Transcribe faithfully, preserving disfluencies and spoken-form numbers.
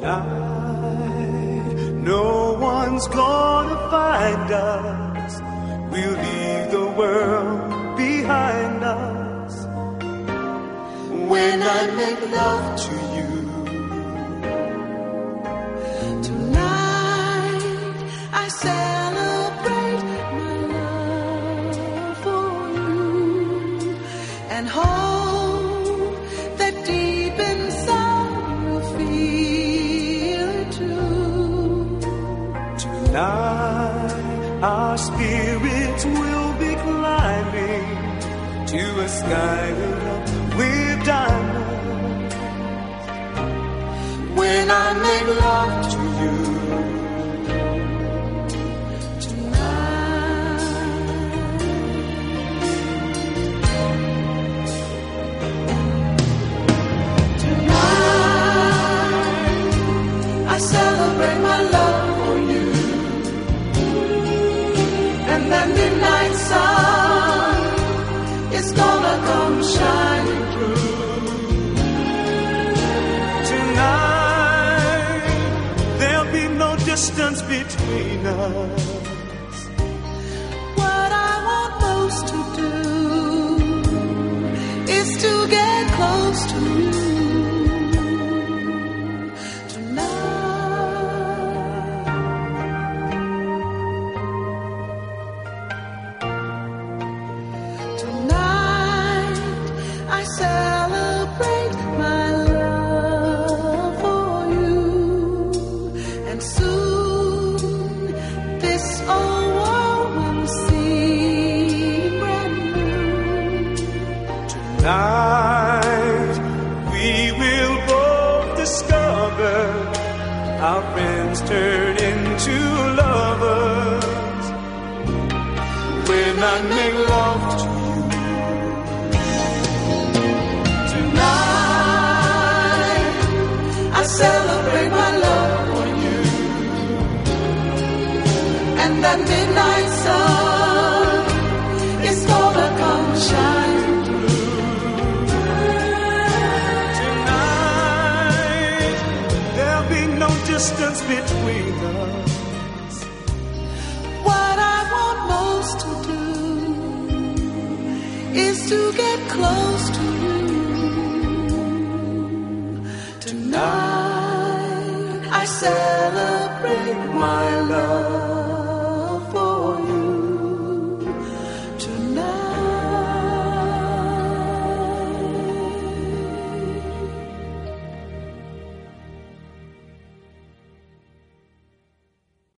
Tonight, no one's gonna find us. We'll leave the world behind us. When I make love to you, tonight I celebrate my love for you and hope that deep inside you'll feel it too. Tonight our spirits will be climbing to a sky lit up with diamonds. When I make love to you, celebrate my love for you, and that midnight sun is gonna come shining through. Tonight there'll be no distance between us. What I want most to do is to get close to you. Tonight we will both discover our friends turn into lovers. When I make love to you, tonight I celebrate my love for you, and that midnight sun is gonna come shine. distance between us.